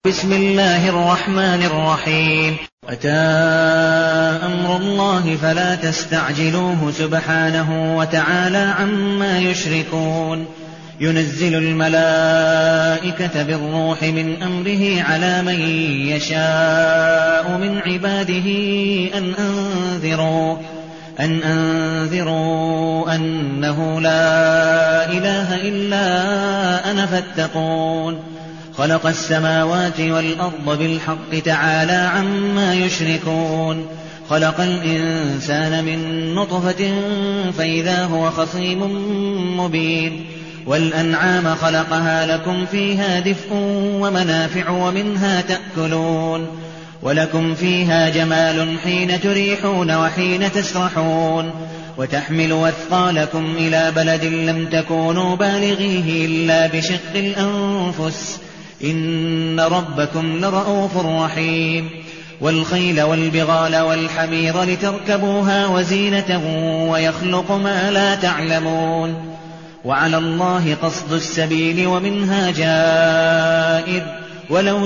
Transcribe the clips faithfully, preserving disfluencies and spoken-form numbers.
بسم الله الرحمن الرحيم. أتى أمر الله فلا تستعجلوه سبحانه وتعالى عما يشركون. ينزل الملائكة بالروح من أمره على من يشاء من عباده أن أنذروا أن أنذروا أنه لا إله إلا أنا فاتقون. خلق السماوات والأرض بالحق تعالى عما يشركون. خلق الإنسان من نطفة فإذا هو خصيم مبين. والأنعام خلقها لكم فيها دفء ومنافع ومنها تأكلون. ولكم فيها جمال حين تريحون وحين تسرحون. وتحمل أثقالكم إلى بلد لم تكونوا بالغيه إلا بشق الأنفس إن ربكم لرءوف رحيم. والخيل والبغال والحمير لتركبوها وزينة ويخلق ما لا تعلمون. وعلى الله قصد السبيل ومنها جائر ولو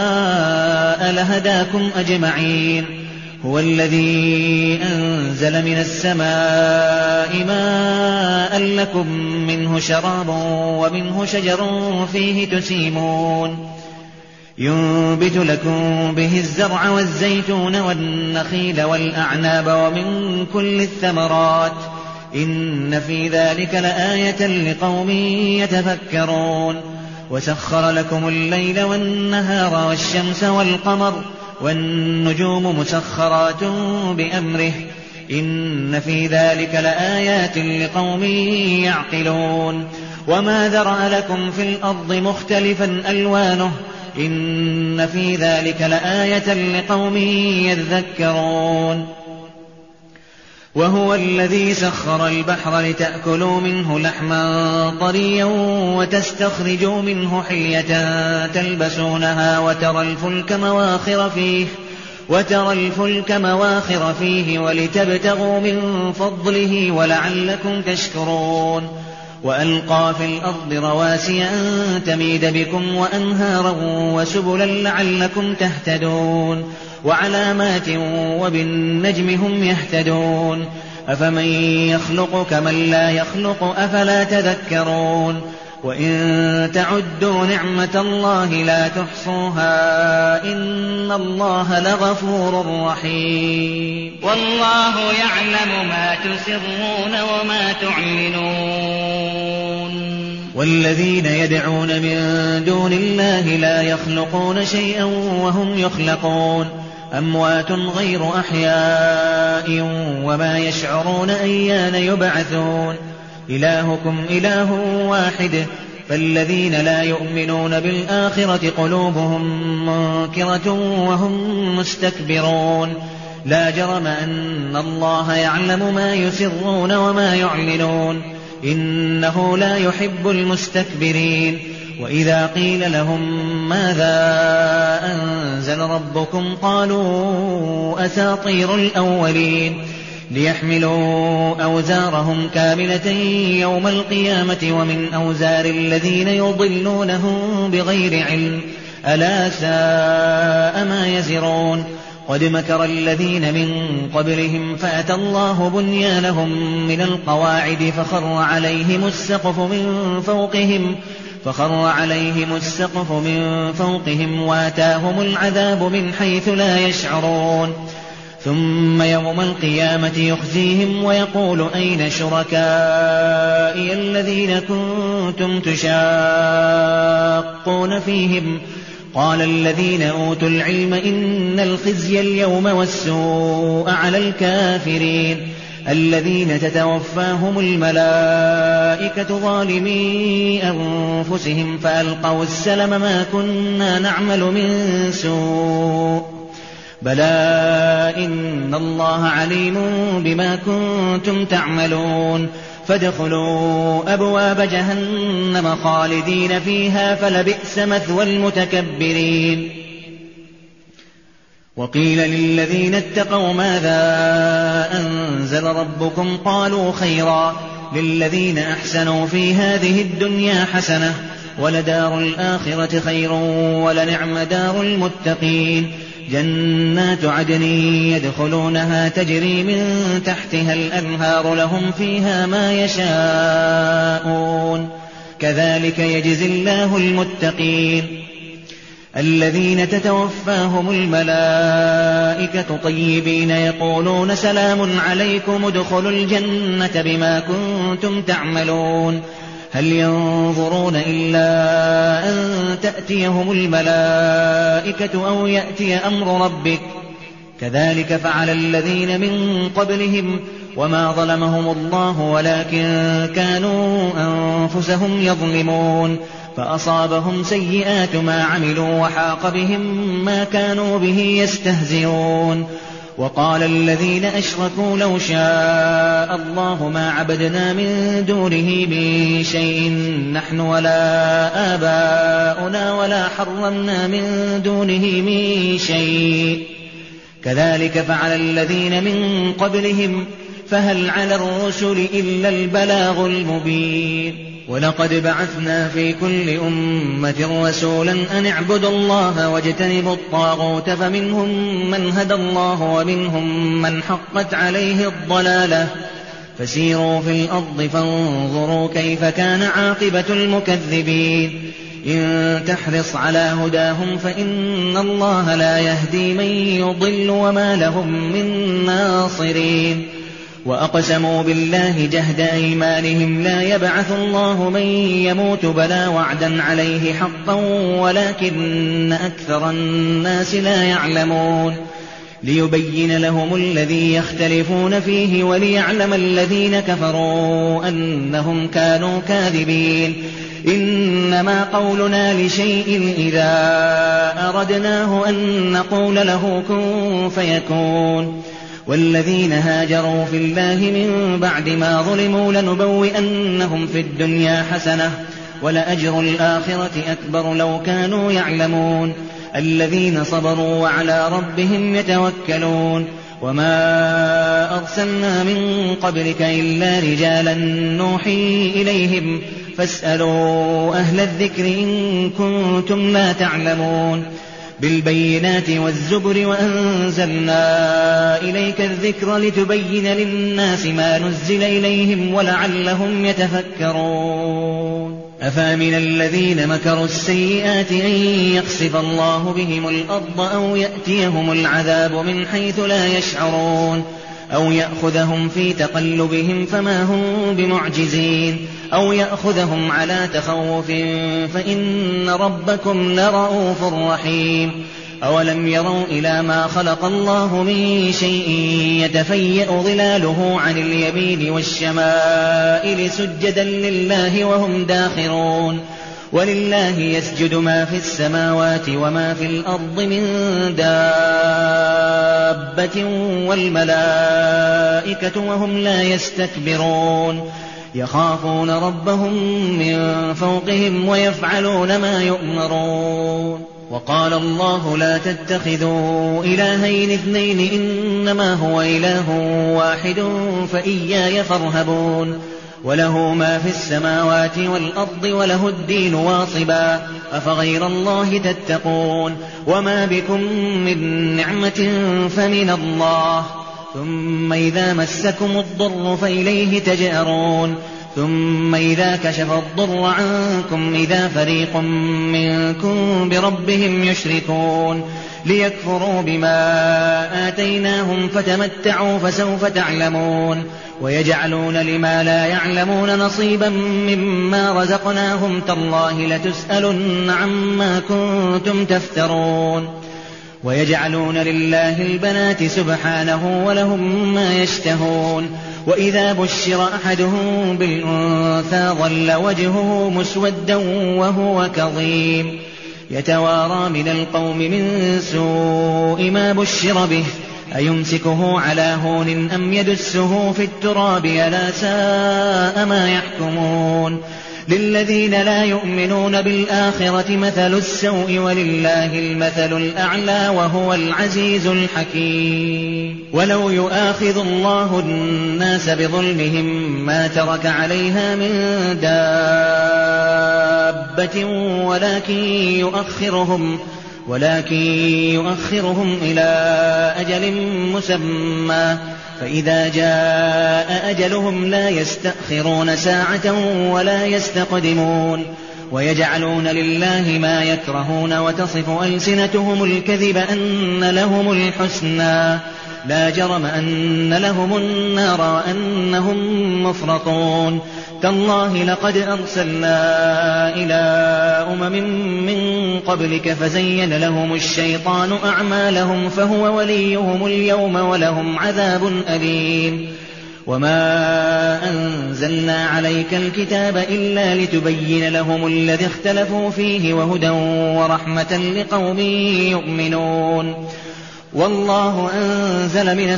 شاء لهداكم أجمعين. هو الذي أنزل من السماء ماء لكم منه شراب ومنه شجر فيه تسيمون. ينبت لكم به الزرع والزيتون والنخيل والأعناب ومن كل الثمرات إن في ذلك لآية لقوم يتفكرون. وسخر لكم الليل والنهار والشمس والقمر والنجوم مسخرات بأمره إن في ذلك لآيات لقوم يعقلون. وما ذرأ لكم في الأرض مختلفا ألوانه إن في ذلك لآية لقوم يذكرون. وهو الذي سخر البحر لتأكلوا منه لحما طريا وتستخرجوا منه حلية تلبسونها وترى الفلك مواخر فيه وترى الفلك مواخر فيه ولتبتغوا من فضله ولعلكم تشكرون. وألقى في الأرض رواسي أن تميد بكم وأنهارا وسبلا لعلكم تهتدون. وعلامات وبالنجم هم يهتدون. أفمن يخلق كمن لا يخلق أفلا تذكرون. وإن تعدوا نعمة الله لا تحصوها إن الله لغفور رحيم. والله يعلم ما تسرون وما تعلنون. والذين يدعون من دون الله لا يخلقون شيئا وهم يخلقون. أموات غير أحياء وما يشعرون أيان يبعثون. إلهكم إله واحد فالذين لا يؤمنون بالآخرة قلوبهم منكرة وهم مستكبرون. لا جرم أن الله يعلم ما يسرون وما يعلنون إنه لا يحب المستكبرين. وإذا قيل لهم ماذا أنزل ربكم قالوا أساطير الأولين. ليحملوا أوزارهم كاملة يوم القيامة ومن أوزار الذين يضلونهم بغير علم ألا ساء ما يزرون. قد مكر الذين من قبلهم فأتى الله بنيانهم من القواعد فخر عليهم السقف من فوقهم فخر عليهم السقف من فوقهم واتاهم العذاب من حيث لا يشعرون. ثم يوم القيامة يخزيهم ويقول أين شركائي الذين كنتم تشاقون فيهم قال الذين أوتوا العلم إن الخزي اليوم والسوء على الكافرين الذين تتوفاهم الملائكة ظالمي أنفسهم فألقوا السلم ما كنا نعمل من سوء بلى إن الله عليم بما كنتم تعملون. فادخلوا أبواب جهنم خالدين فيها فلبئس مثوى المتكبرين. وقيل للذين اتقوا ماذا أنزل ربكم قالوا خيرا للذين أحسنوا في هذه الدنيا حسنة ولدار الآخرة خير ولنعم دار المتقين جنات عدن يدخلونها تجري من تحتها الأنهار لهم فيها ما يشاءون كذلك يجزي الله المتقين الذين تتوفاهم الملائكة طيبين يقولون سلام عليكم ادخلوا الجنة بما كنتم تعملون هل ينظرون إلا أن تأتيهم الملائكة أو يأتي أمر ربك كذلك فعل الذين من قبلهم وما ظلمهم الله ولكن كانوا أنفسهم يظلمون فأصابهم سيئات ما عملوا وحاق بهم ما كانوا به يستهزئون وقال الذين أشركوا لو شاء الله ما عبدنا من دونه من شيء نحن ولا آباؤنا ولا حرمنا من دونه من شيء كذلك فعل الذين من قبلهم فهل على الرسل إلا البلاغ المبين ولقد بعثنا في كل أمة رسولا أن اعبدوا الله واجتنبوا الطاغوت فمنهم من هدى الله ومنهم من حقت عليه الضلالة فسيروا في الأرض فانظروا كيف كان عاقبة المكذبين إن تحرص على هداهم فإن الله لا يهدي من يضل وما لهم من ناصرين وأقسموا بالله جهد أيمانهم لا يبعث الله من يموت بلى وعدا عليه حقا ولكن أكثر الناس لا يعلمون ليبين لهم الذي يختلفون فيه وليعلم الذين كفروا أنهم كانوا كاذبين إنما قولنا لشيء إذا أردناه أن نقول له كن فيكون والذين هاجروا في الله من بعد ما ظلموا لنبوئنهم في الدنيا حسنة ولأجر الآخرة أكبر لو كانوا يعلمون الذين صبروا وعلى ربهم يتوكلون وما أرسلنا من قبلك إلا رجالا نوحي إليهم فاسألوا أهل الذكر إن كنتم لا تعلمون بالبينات والزبر وأنزلنا إليك الذكر لتبين للناس ما نزل إليهم ولعلهم يتفكرون أفامن الذين مكروا السيئات أن يخسف الله بهم الأرض أو يأتيهم العذاب من حيث لا يشعرون أو يأخذهم في تقلبهم فما هم بمعجزين أو يأخذهم على تخوف فإن ربكم لرءوف رحيم أولم يروا إلى ما خلق الله من شيء يتفيأ ظلاله عن اليمين والشمائل سجدا لله وهم داخرون ولله يسجد ما في السماوات وما في الأرض من دابة والملائكة وهم لا يستكبرون يخافون ربهم من فوقهم ويفعلون ما يؤمرون وقال الله لا تتخذوا إلهين اثنين إنما هو إله واحد فإياي فارهبون وله ما في السماوات والأرض وله الدين واصبا أفغير الله تتقون وما بكم من نعمة فمن الله ثم إذا مسكم الضر فإليه تجأرون ثم إذا كشف الضر عنكم إذا فريق منكم بربهم يشركون ليكفروا بما آتيناهم فتمتعوا فسوف تعلمون ويجعلون لما لا يعلمون نصيبا مما رزقناهم تالله لتسألن عما كنتم تفترون ويجعلون لله البنات سبحانه ولهم ما يشتهون وإذا بشر أحدهم بالأنثى ظل وجهه مسودا وهو كظيم يتوارى من القوم من سوء ما بشر به أيمسكه على هون أم يدسه في التراب ألا ساء ما يحكمون للذين لا يؤمنون بالآخرة مثل السوء ولله المثل الأعلى وهو العزيز الحكيم. ولو يؤاخذ الله الناس بظلمهم ما ترك عليها من دابة ولكن يؤخرهم ولكن يؤخرهم إلى أجل مسمى فإذا جاء أجلهم لا يستأخرون ساعة ولا يستقدمون. ويجعلون لله ما يكرهون وتصف ألسنتهم الكذب أن لهم الحسنى لا جرم أن لهم النار وأنهم مفرطون. تالله لقد أرسلنا إلى أمم من قبلك فزين لهم الشيطان أعمالهم فهو وليهم اليوم ولهم عذاب أليم. وما أنزلنا عليك الكتاب إلا لتبين لهم الذي اختلفوا فيه وهدى ورحمة لقوم يؤمنون. والله أنزل من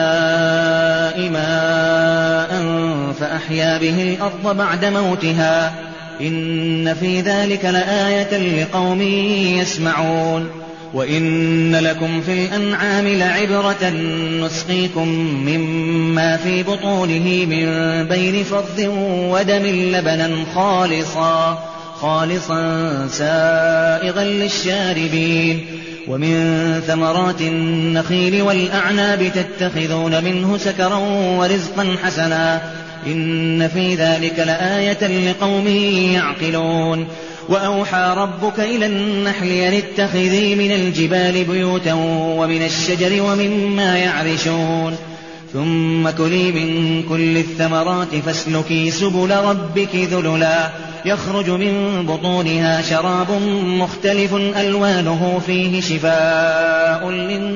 السماء ماء فأحيا به الأرض بعد موتها إن في ذلك لآية لقوم يسمعون. وإن لكم في الأنعام لعبرة نسقيكم مما في بطونه من بين فرث ودم لبنا خالصا خالصا سائغا للشاربين. ومن ثمرات النخيل والأعناب تتخذون منه سكرا ورزقا حسنا إن في ذلك لآية لقوم يعقلون. وأوحى ربك إلى النحل أن اتخذي من الجبال بيوتا ومن الشجر ومما يعرشون ثم كلي من كل الثمرات فاسلكي سبل ربك ذللا يخرج من بطونها شراب مختلف ألوانه فيه شفاء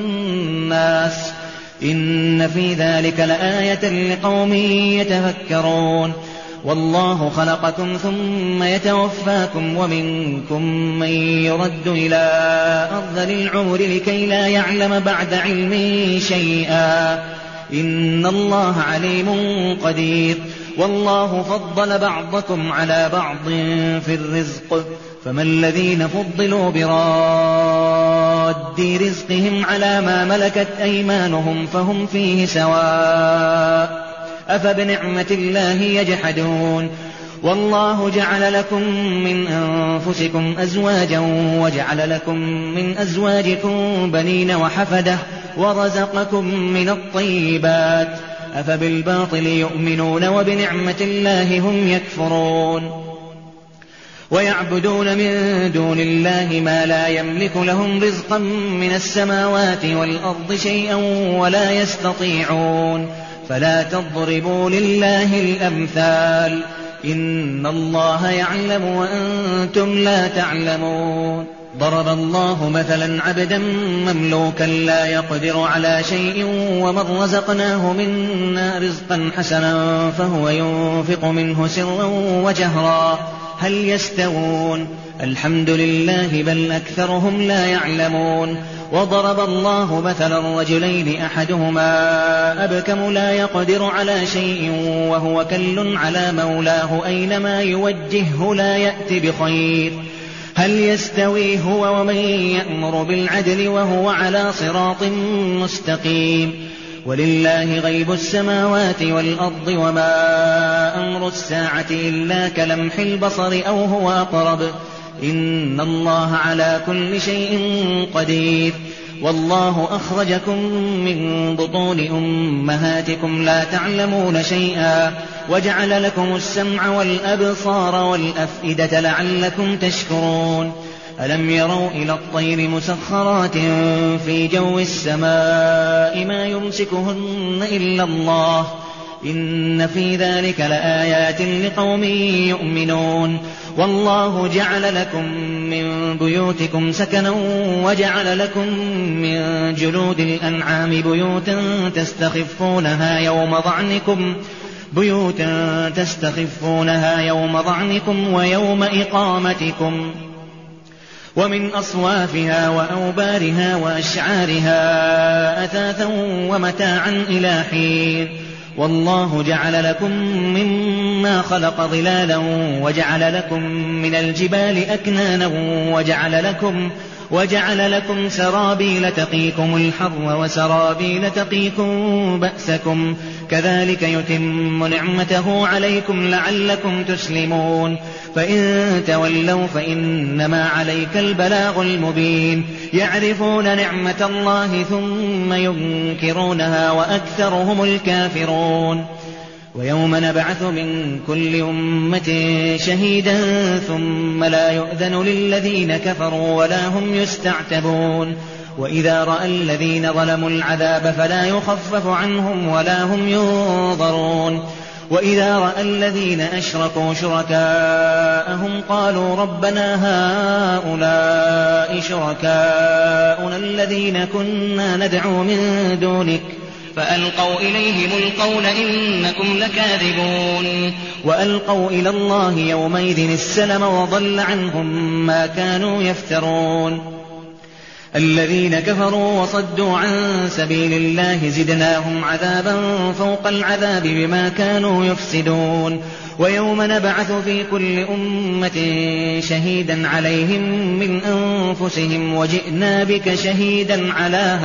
للناس إن في ذلك لآية لقوم يتفكرون. والله خلقكم ثم يتوفاكم ومنكم من يرد إلى أرذل العمر لكي لا يعلم بعد علم شيئا إن الله عليم قدير. والله فضل بعضكم على بعض في الرزق فما الذين فضلوا براد رزقهم على ما ملكت أيمانهم فهم فيه سواء أفبنعمة الله يجحدون. والله جعل لكم من أنفسكم أزواجا وجعل لكم من أزواجكم بنين وحفدة ورزقكم من الطيبات أفبالباطل يؤمنون وبنعمة الله هم يكفرون. ويعبدون من دون الله ما لا يملك لهم رزقا من السماوات والأرض شيئا ولا يستطيعون فلا تضربوا لله الأمثال إن الله يعلم وأنتم لا تعلمون. ضرب الله مثلا عبدا مملوكا لا يقدر على شيء ومن رزقناه منا رزقا حسنا فهو ينفق منه سرا وجهرا هل يستوون الحمد لله بل أكثرهم لا يعلمون. وضرب الله مثلا رجلين أحدهما أبكم لا يقدر على شيء وهو كل على مولاه أينما يوجهه لا يأتي بخير هل يستوي هو ومن يأمر بالعدل وهو على صراط مستقيم. ولله غيب السماوات والأرض وما أمر الساعة إلا كلمح البصر أو هو أقرب إن الله على كل شيء قدير. والله أخرجكم من بطون أمهاتكم لا تعلمون شيئا وجعل لكم السمع والأبصار والأفئدة لعلكم تشكرون. ألم يروا إلى الطير مسخرات في جو السماء ما يمسكهن إلا الله إن في ذلك لآيات لقوم يؤمنون. والله جعل لكم من بيوتكم سكنا وجعل لكم من جلود الأنعام بيوتا تستخفونها يوم ضعنكم بيوتا تستخفونها يوم ضعنكم ويوم إقامتكم ومن أصوافها وأوبارها وأشعارها أثاثا ومتاعا إلى حين. والله جعل لكم مما خلق ظلالا وجعل لكم من الجبال أكنانا وجعل لكم وجعل لكم سرابيل تقيكم الحر وسرابيل تقيكم بأسكم كذلك يتم نعمته عليكم لعلكم تسلمون فإن تولوا فإنما عليك البلاغ المبين يعرفون نعمة الله ثم ينكرونها وأكثرهم الكافرون ويوم نبعث من كل أمة شهيدا ثم لا يؤذن للذين كفروا ولا هم يستعتبون وإذا رأى الذين ظلموا العذاب فلا يخفف عنهم ولا هم ينظرون وإذا رأى الذين أشركوا شركاءهم قالوا ربنا هؤلاء شركاؤنا الذين كنا ندعو من دونك فألقوا إليهم القول إنكم لكاذبون وألقوا إلى الله يومئذ السلم وضل عنهم ما كانوا يفترون الذين كفروا وصدوا عن سبيل الله زدناهم عذابا فوق العذاب بما كانوا يفسدون ويوم نبعث في كل أمة شهيدا عليهم من أنفسهم وجئنا بك شهيدا على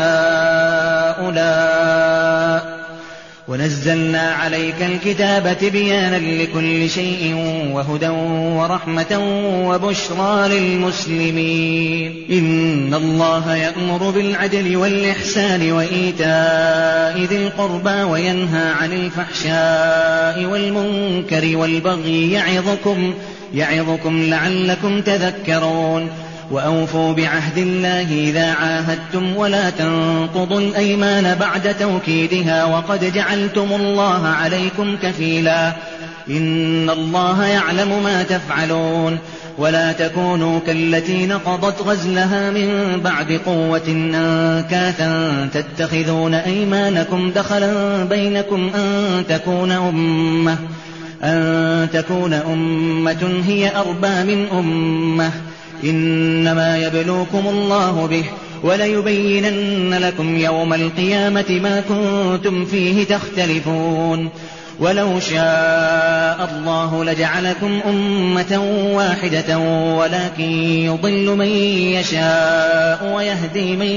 هؤلاء ونزلنا عليك الكتاب تبيانا لكل شيء وهدى ورحمة وبشرى للمسلمين إن الله يأمر بالعدل والإحسان وإيتاء ذي القربى وينهى عن الفحشاء والمنكر والبغي يعظكم, يعظكم لعلكم تذكرون وأوفوا بعهد الله إذا عاهدتم ولا تنقضوا الأيمان بعد توكيدها وقد جعلتم الله عليكم كفيلا إن الله يعلم ما تفعلون ولا تكونوا كالتي نقضت غزلها من بعد قوة أنكاثا تتخذون أيمانكم دخلا بينكم أن تكون أمة, أن تكون أمة هي أربى من أمة إنما يبلوكم الله به وليبينن لكم يوم القيامة ما كنتم فيه تختلفون ولو شاء الله لجعلكم أمة واحدة ولكن يضل من يشاء ويهدي من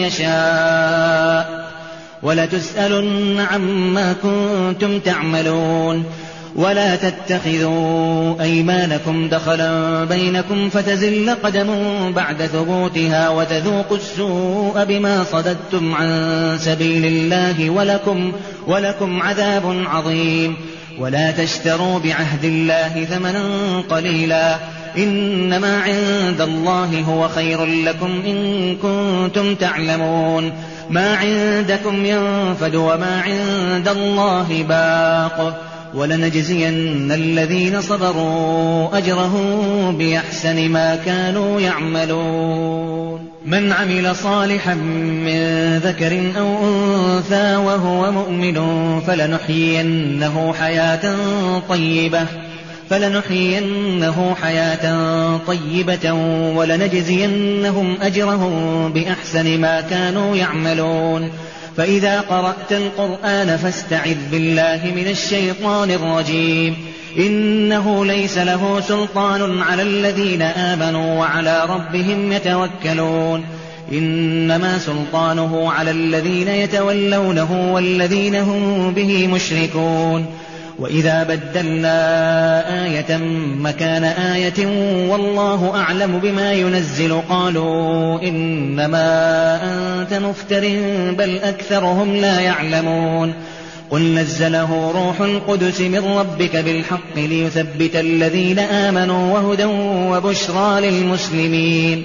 يشاء ولتسألن عما كنتم تعملون ولا تتخذوا أيمانكم دخلا بينكم فتزل قدم بعد ثبوتها وتذوقوا السوء بما صددتم عن سبيل الله ولكم, ولكم عذاب عظيم ولا تشتروا بعهد الله ثمنا قليلا إنما عند الله هو خير لكم إن كنتم تعلمون ما عندكم ينفد وما عند الله باق ولنجزين الذين صبروا أجرهم بأحسن ما كانوا يعملون من عمل صالحا من ذكر أو أنثى وهو مؤمن فلنحيينه حياة طيبة فلنحيينه حياة طيبة ولنجزينهم أجرهم بأحسن ما كانوا يعملون فإذا قرأت القرآن فاستعذ بالله من الشيطان الرجيم إنه ليس له سلطان على الذين آمنوا وعلى ربهم يتوكلون إنما سلطانه على الذين يتولونه والذين هم به مشركون وإذا بدلنا آية مكان آية والله أعلم بما ينزل قالوا إنما أنت مفتر بل أكثرهم لا يعلمون قل نزله روح القدس من ربك بالحق ليثبت الذين آمنوا وهدى وبشرى للمسلمين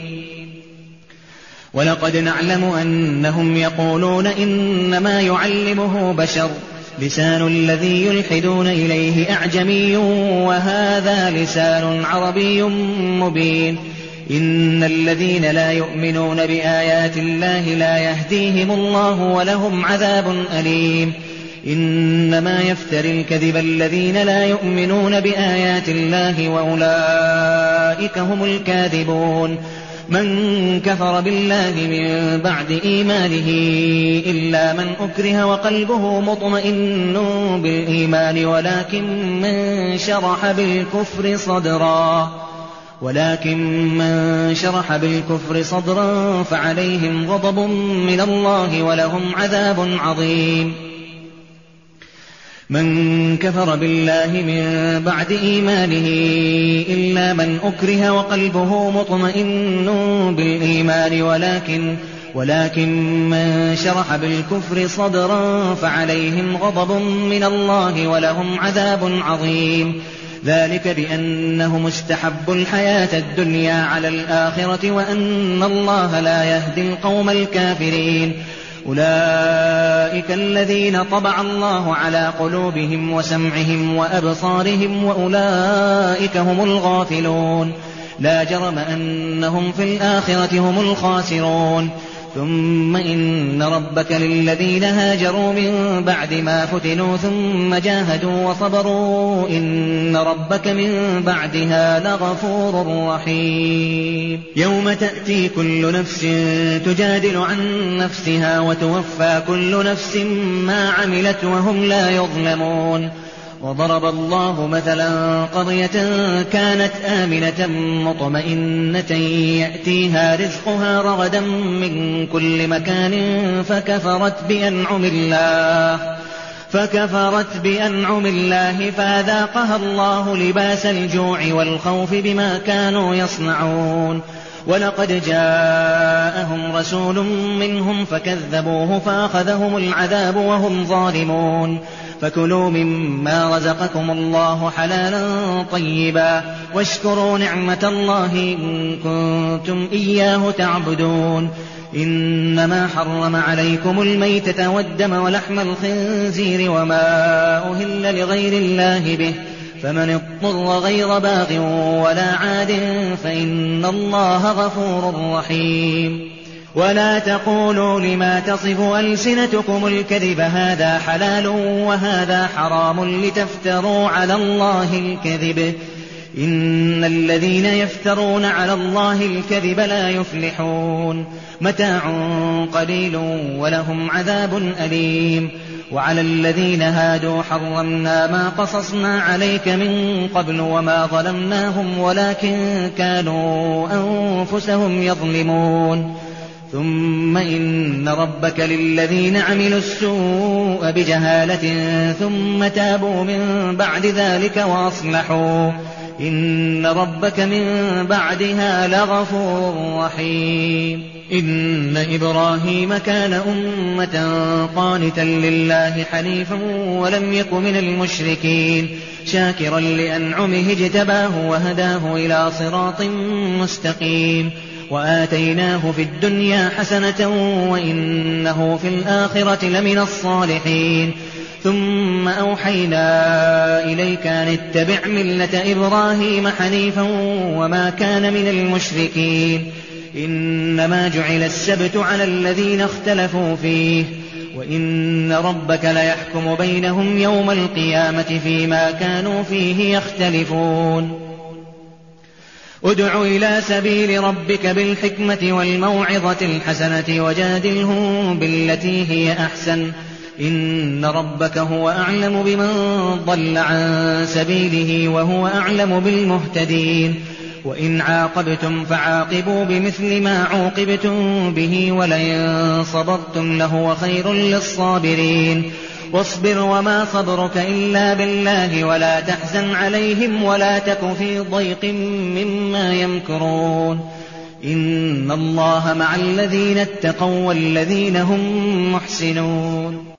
ولقد نعلم أنهم يقولون إنما يعلمه بشر لسان الذي يلحدون إليه أعجمي وهذا لسان عربي مبين إن الذين لا يؤمنون بآيات الله لا يهديهم الله ولهم عذاب أليم إنما يفتري الكذب الذين لا يؤمنون بآيات الله وأولئك هم الكاذبون من كفر بالله من بعد إيمانه إلا من أكره وقلبه مطمئن بالإيمان ولكن من شرح بالكفر صدرا ولكن من شرح بالكفر صدرا فعليهم غضب من الله ولهم عذاب عظيم. من كفر بالله من بعد إيمانه إلا من أكره وقلبه مطمئن بالإيمان ولكن ولكن من شرح بالكفر صدرا فعليهم غضب من الله ولهم عذاب عظيم. ذلك بأنهم استحبوا الحياة الدنيا على الآخرة وأن الله لا يهدي القوم الكافرين. أولئك الذين طبع الله على قلوبهم وسمعهم وأبصارهم وأولئك هم الغافلون. لا جرم أنهم في الآخرة هم الخاسرون. ثم إن ربك للذين هاجروا من بعد ما فتنوا ثم جاهدوا وصبروا إن ربك من بعدها لغفور رحيم. يوم تأتي كل نفس تجادل عن نفسها وتوفى كل نفس ما عملت وهم لا يظلمون. وضرب الله مثلا قرية كانت آمنة مطمئنة يأتيها رزقها رغدا من كل مكان فكفرت بأنعم الله فكفرت بأنعم الله فأذاقها الله لباس الجوع والخوف بما كانوا يصنعون. ولقد جاءهم رسول منهم فكذبوه فأخذهم العذاب وهم ظالمون. فكلوا مما رزقكم الله حلالا طيبا واشكروا نعمة الله إن كنتم إياه تعبدون. إنما حرم عليكم الميتة والدم ولحم الخنزير وما أهل لغير الله به فمن اضطر غير باغ ولا عاد فإن الله غفور رحيم. ولا تقولوا لما تصف ألسنتكم الكذب هذا حلال وهذا حرام لتفتروا على الله الكذب إن الذين يفترون على الله الكذب لا يفلحون. متاع قليل ولهم عذاب أليم. وعلى الذين هادوا حرمنا ما قصصنا عليك من قبل وما ظلمناهم ولكن كانوا أنفسهم يظلمون. ثم إن ربك للذين عملوا السوء بجهالة ثم تابوا من بعد ذلك وأصلحوا إن ربك من بعدها لغفور رحيم. إن إبراهيم كان أمة قانتا لله حنيفا ولم يك من المشركين شاكرا لأنعمه اجتباه وهداه إلى صراط مستقيم. وآتيناه في الدنيا حسنة وإنه في الآخرة لمن الصالحين. ثم أوحينا إليك أن اتبع ملة إبراهيم حنيفا وما كان من المشركين. إنما جعل السبت على الذين اختلفوا فيه وإن ربك ليحكم بينهم يوم القيامة فيما كانوا فيه يختلفون. ادع إلى سبيل ربك بالحكمة والموعظة الحسنة وجادلهم بالتي هي أحسن إن ربك هو أعلم بمن ضل عن سبيله وهو أعلم بالمهتدين. وإن عاقبتم فعاقبوا بمثل ما عوقبتم به ولئن صبرتم لهو خير للصابرين. واصبر وما صبرك إلا بالله ولا تحزن عليهم ولا تك في ضيق مما يمكرون. إن الله مع الذين اتقوا والذين هم محسنون.